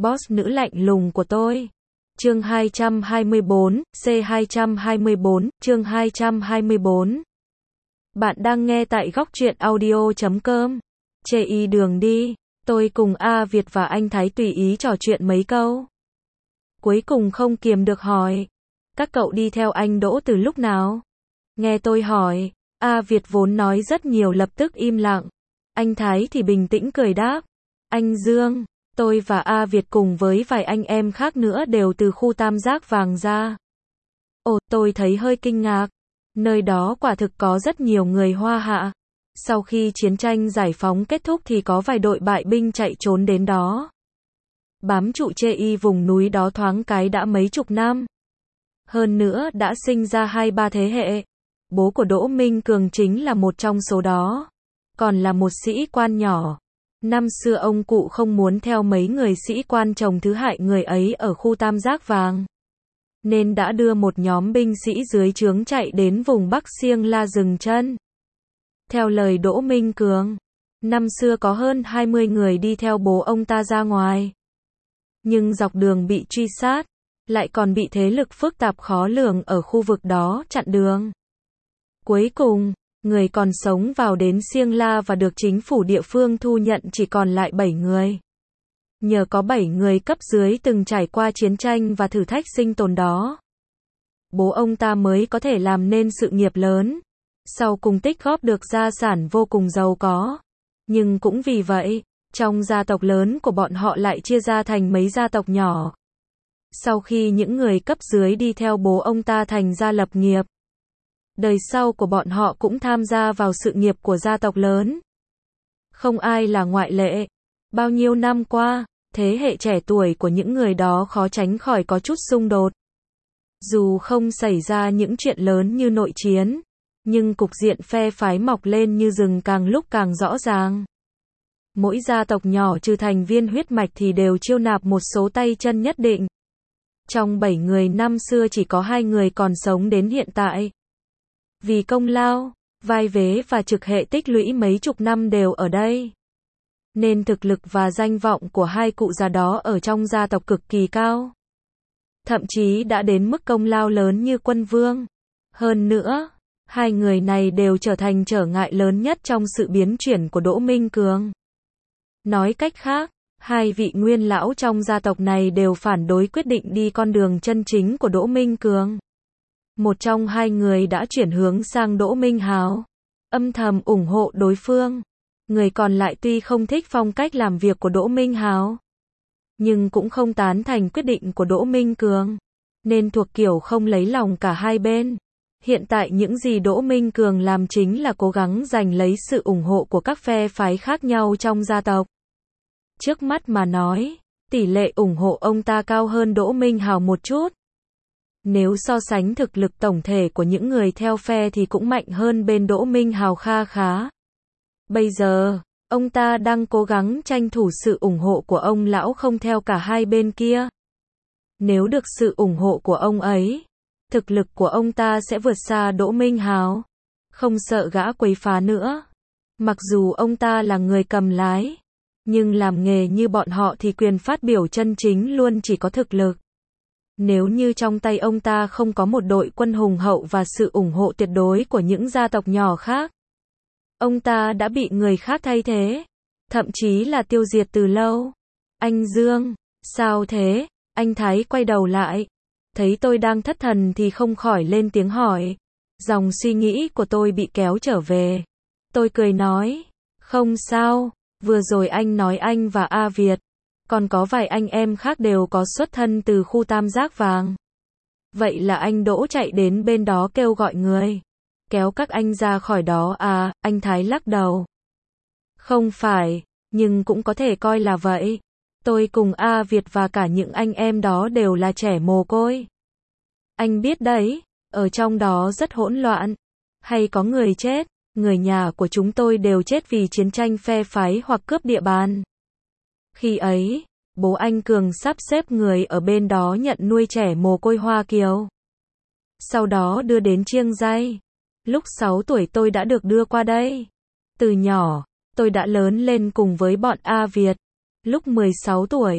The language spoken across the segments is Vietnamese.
boss nữ lạnh lùng của tôi. Chương 224, C224, chương 224. Bạn đang nghe tại góc truyện audio.com. Chê y đường đi, tôi cùng A Việt và anh Thái tùy ý trò chuyện mấy câu. Cuối cùng không kiềm được hỏi, các cậu đi theo anh Đỗ từ lúc nào? Nghe tôi hỏi, A Việt vốn nói rất nhiều lập tức im lặng. Anh Thái thì bình tĩnh cười đáp, anh Dương, tôi và A Việt cùng với vài anh em khác nữa đều từ khu Tam Giác Vàng ra. Ồ, tôi thấy hơi kinh ngạc. Nơi đó quả thực có rất nhiều người Hoa Hạ. Sau khi chiến tranh giải phóng kết thúc thì có vài đội bại binh chạy trốn đến đó. Bám trụ chê y vùng núi đó thoáng cái đã mấy chục năm. Hơn nữa đã sinh ra 2-3 thế hệ. Bố của Đỗ Minh Cường chính là một trong số đó. Còn là một sĩ quan nhỏ. Năm xưa ông cụ không muốn theo mấy người sĩ quan chồng thứ hại người ấy ở khu Tam Giác Vàng. Nên đã đưa một nhóm binh sĩ dưới trướng chạy đến vùng Bắc Siêng La dừng chân. Theo lời Đỗ Minh Cường, năm xưa có hơn 20 người đi theo bố ông ta ra ngoài. Nhưng dọc đường bị truy sát, lại còn bị thế lực phức tạp khó lường ở khu vực đó chặn đường. Cuối cùng, người còn sống vào đến Siêng La và được chính phủ địa phương thu nhận chỉ còn lại 7 người. Nhờ có 7 người cấp dưới từng trải qua chiến tranh và thử thách sinh tồn đó, bố ông ta mới có thể làm nên sự nghiệp lớn. Sau cùng tích góp được gia sản vô cùng giàu có. Nhưng cũng vì vậy, trong gia tộc lớn của bọn họ lại chia ra thành mấy gia tộc nhỏ. Sau khi những người cấp dưới đi theo bố ông ta thành ra lập nghiệp, đời sau của bọn họ cũng tham gia vào sự nghiệp của gia tộc lớn. Không ai là ngoại lệ. Bao nhiêu năm qua, thế hệ trẻ tuổi của những người đó khó tránh khỏi có chút xung đột. Dù không xảy ra những chuyện lớn như nội chiến, nhưng cục diện phe phái mọc lên như rừng càng lúc càng rõ ràng. Mỗi gia tộc nhỏ trừ thành viên huyết mạch thì đều chiêu nạp một số tay chân nhất định. Trong 7 người năm xưa chỉ có 2 người còn sống đến hiện tại. Vì công lao, vai vế và trực hệ tích lũy mấy chục năm đều ở đây, nên thực lực và danh vọng của hai cụ già đó ở trong gia tộc cực kỳ cao. Thậm chí đã đến mức công lao lớn như quân vương. Hơn nữa, hai người này đều trở thành trở ngại lớn nhất trong sự biến chuyển của Đỗ Minh Cường. Nói cách khác, hai vị nguyên lão trong gia tộc này đều phản đối quyết định đi con đường chân chính của Đỗ Minh Cường. Một trong hai người đã chuyển hướng sang Đỗ Minh Hào, âm thầm ủng hộ đối phương. Người còn lại tuy không thích phong cách làm việc của Đỗ Minh Hào, nhưng cũng không tán thành quyết định của Đỗ Minh Cường, nên thuộc kiểu không lấy lòng cả hai bên. Hiện tại những gì Đỗ Minh Cường làm chính là cố gắng giành lấy sự ủng hộ của các phe phái khác nhau trong gia tộc. Trước mắt mà nói, tỷ lệ ủng hộ ông ta cao hơn Đỗ Minh Hào một chút. Nếu so sánh thực lực tổng thể của những người theo phe thì cũng mạnh hơn bên Đỗ Minh Hào kha khá. Bây giờ, ông ta đang cố gắng tranh thủ sự ủng hộ của ông lão không theo cả hai bên kia. Nếu được sự ủng hộ của ông ấy, thực lực của ông ta sẽ vượt xa Đỗ Minh Hào, không sợ gã quấy phá nữa. Mặc dù ông ta là người cầm lái, nhưng làm nghề như bọn họ thì quyền phát biểu chân chính luôn chỉ có thực lực. Nếu như trong tay ông ta không có một đội quân hùng hậu và sự ủng hộ tuyệt đối của những gia tộc nhỏ khác, ông ta đã bị người khác thay thế, thậm chí là tiêu diệt từ lâu. Anh Dương, sao thế? Anh Thái quay đầu lại, thấy tôi đang thất thần thì không khỏi lên tiếng hỏi. Dòng suy nghĩ của tôi bị kéo trở về. Tôi cười nói, không sao, vừa rồi anh nói anh và A Việt, còn có vài anh em khác đều có xuất thân từ khu Tam Giác Vàng. Vậy là anh Đỗ chạy đến bên đó kêu gọi người, kéo các anh ra khỏi đó à? Anh Thái lắc đầu. Không phải, nhưng cũng có thể coi là vậy. Tôi cùng A Việt và cả những anh em đó đều là trẻ mồ côi. Anh biết đấy, ở trong đó rất hỗn loạn. Hay có người chết, người nhà của chúng tôi đều chết vì chiến tranh phe phái hoặc cướp địa bàn. Khi ấy, bố anh Cường sắp xếp người ở bên đó nhận nuôi trẻ mồ côi Hoa Kiều. Sau đó đưa đến Chiêng Ray. Lúc 6 tuổi tôi đã được đưa qua đây. Từ nhỏ, tôi đã lớn lên cùng với bọn A Việt. Lúc 16 tuổi,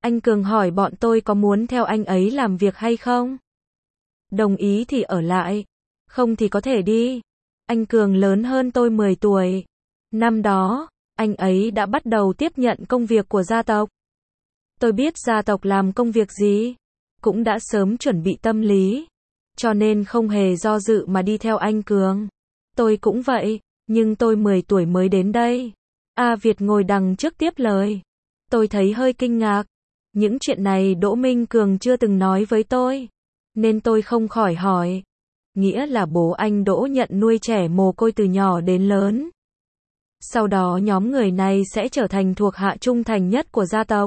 Anh Cường hỏi bọn tôi có muốn theo anh ấy làm việc hay không? Đồng ý thì ở lại, không thì có thể đi. Anh Cường lớn hơn tôi 10 tuổi. Năm đó, anh ấy đã bắt đầu tiếp nhận công việc của gia tộc. Tôi biết gia tộc làm công việc gì, cũng đã sớm chuẩn bị tâm lý, cho nên không hề do dự mà đi theo anh Cường. Tôi cũng vậy, nhưng tôi 10 tuổi mới đến đây. A Việt ngồi đằng trước tiếp lời. Tôi thấy hơi kinh ngạc. Những chuyện này Đỗ Minh Cường chưa từng nói với tôi, nên tôi không khỏi hỏi. Nghĩa là bố anh Đỗ nhận nuôi trẻ mồ côi từ nhỏ đến lớn. Sau đó nhóm người này sẽ trở thành thuộc hạ trung thành nhất của gia tộc.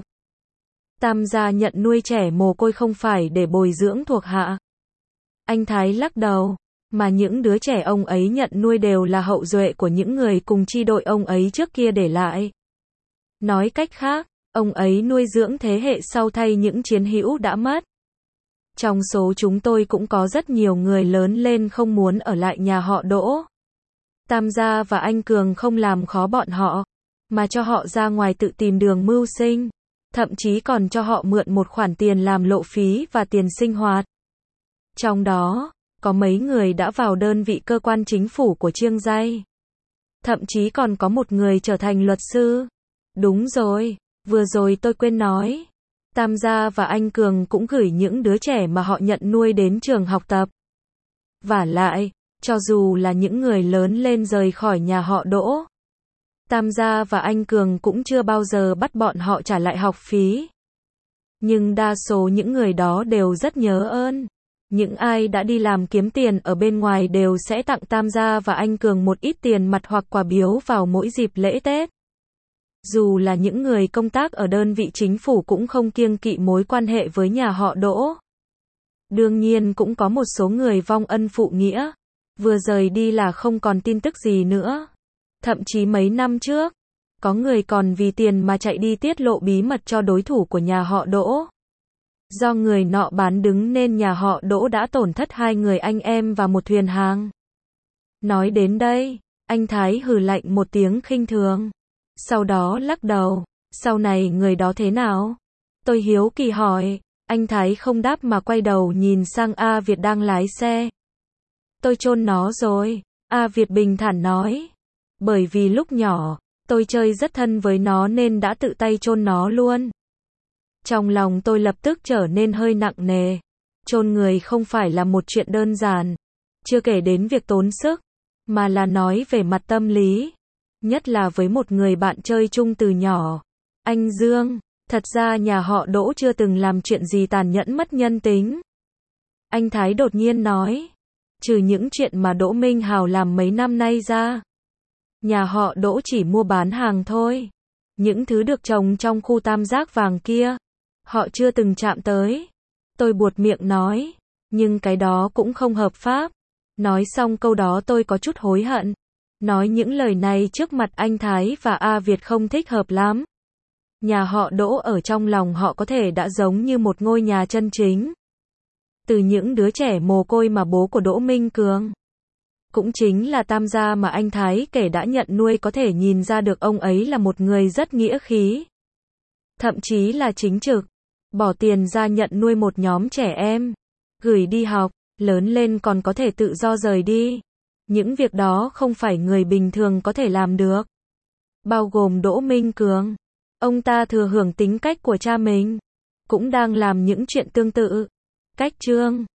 Tam gia nhận nuôi trẻ mồ côi không phải để bồi dưỡng thuộc hạ. Anh Thái lắc đầu, mà những đứa trẻ ông ấy nhận nuôi đều là hậu duệ của những người cùng chi đội ông ấy trước kia để lại. Nói cách khác, ông ấy nuôi dưỡng thế hệ sau thay những chiến hữu đã mất. Trong số chúng tôi cũng có rất nhiều người lớn lên không muốn ở lại nhà họ Đỗ. Tam gia và anh Cường không làm khó bọn họ, mà cho họ ra ngoài tự tìm đường mưu sinh, thậm chí còn cho họ mượn một khoản tiền làm lộ phí và tiền sinh hoạt. Trong đó, có mấy người đã vào đơn vị cơ quan chính phủ của Chiêng Giai. Thậm chí còn có một người trở thành luật sư. Đúng rồi, vừa rồi tôi quên nói. Tam gia và anh Cường cũng gửi những đứa trẻ mà họ nhận nuôi đến trường học tập. Vả lại, cho dù là những người lớn lên rời khỏi nhà họ Đỗ, Tam gia và anh Cường cũng chưa bao giờ bắt bọn họ trả lại học phí. Nhưng đa số những người đó đều rất nhớ ơn. Những ai đã đi làm kiếm tiền ở bên ngoài đều sẽ tặng Tam gia và anh Cường một ít tiền mặt hoặc quà biếu vào mỗi dịp lễ Tết. Dù là những người công tác ở đơn vị chính phủ cũng không kiêng kỵ mối quan hệ với nhà họ Đỗ. Đương nhiên cũng có một số người vong ân phụ nghĩa, vừa rời đi là không còn tin tức gì nữa. Thậm chí mấy năm trước, có người còn vì tiền mà chạy đi tiết lộ bí mật cho đối thủ của nhà họ Đỗ. Do người nọ bán đứng nên nhà họ Đỗ đã tổn thất 2 người anh em và một thuyền hàng. Nói đến đây, anh Thái hừ lạnh một tiếng khinh thường. Sau đó lắc đầu, sau này người đó thế nào? Tôi hiếu kỳ hỏi, anh Thái không đáp mà quay đầu nhìn sang A Việt đang lái xe. Tôi chôn nó rồi, A Việt bình thản nói. Bởi vì lúc nhỏ, tôi chơi rất thân với nó nên đã tự tay chôn nó luôn. Trong lòng tôi lập tức trở nên hơi nặng nề. Chôn người không phải là một chuyện đơn giản, chưa kể đến việc tốn sức, mà là nói về mặt tâm lý. Nhất là với một người bạn chơi chung từ nhỏ. Anh Dương, thật ra nhà họ Đỗ chưa từng làm chuyện gì tàn nhẫn mất nhân tính. Anh Thái đột nhiên nói. Trừ những chuyện mà Đỗ Minh Hào làm mấy năm nay ra, nhà họ Đỗ chỉ mua bán hàng thôi. Những thứ được trồng trong khu tam giác vàng kia, họ chưa từng chạm tới. Tôi buột miệng nói, nhưng cái đó cũng không hợp pháp. Nói xong câu đó tôi có chút hối hận. Nói những lời này trước mặt anh Thái và A Việt không thích hợp lắm. Nhà họ Đỗ ở trong lòng họ có thể đã giống như một ngôi nhà chân chính. Từ những đứa trẻ mồ côi mà bố của Đỗ Minh Cường, cũng chính là Tam gia mà anh Thái kể đã nhận nuôi, có thể nhìn ra được ông ấy là một người rất nghĩa khí. Thậm chí là chính trực, bỏ tiền ra nhận nuôi một nhóm trẻ em, gửi đi học, lớn lên còn có thể tự do rời đi. Những việc đó không phải người bình thường có thể làm được. Bao gồm Đỗ Minh Cường. Ông ta thừa hưởng tính cách của cha mình, cũng đang làm những chuyện tương tự. Cách chương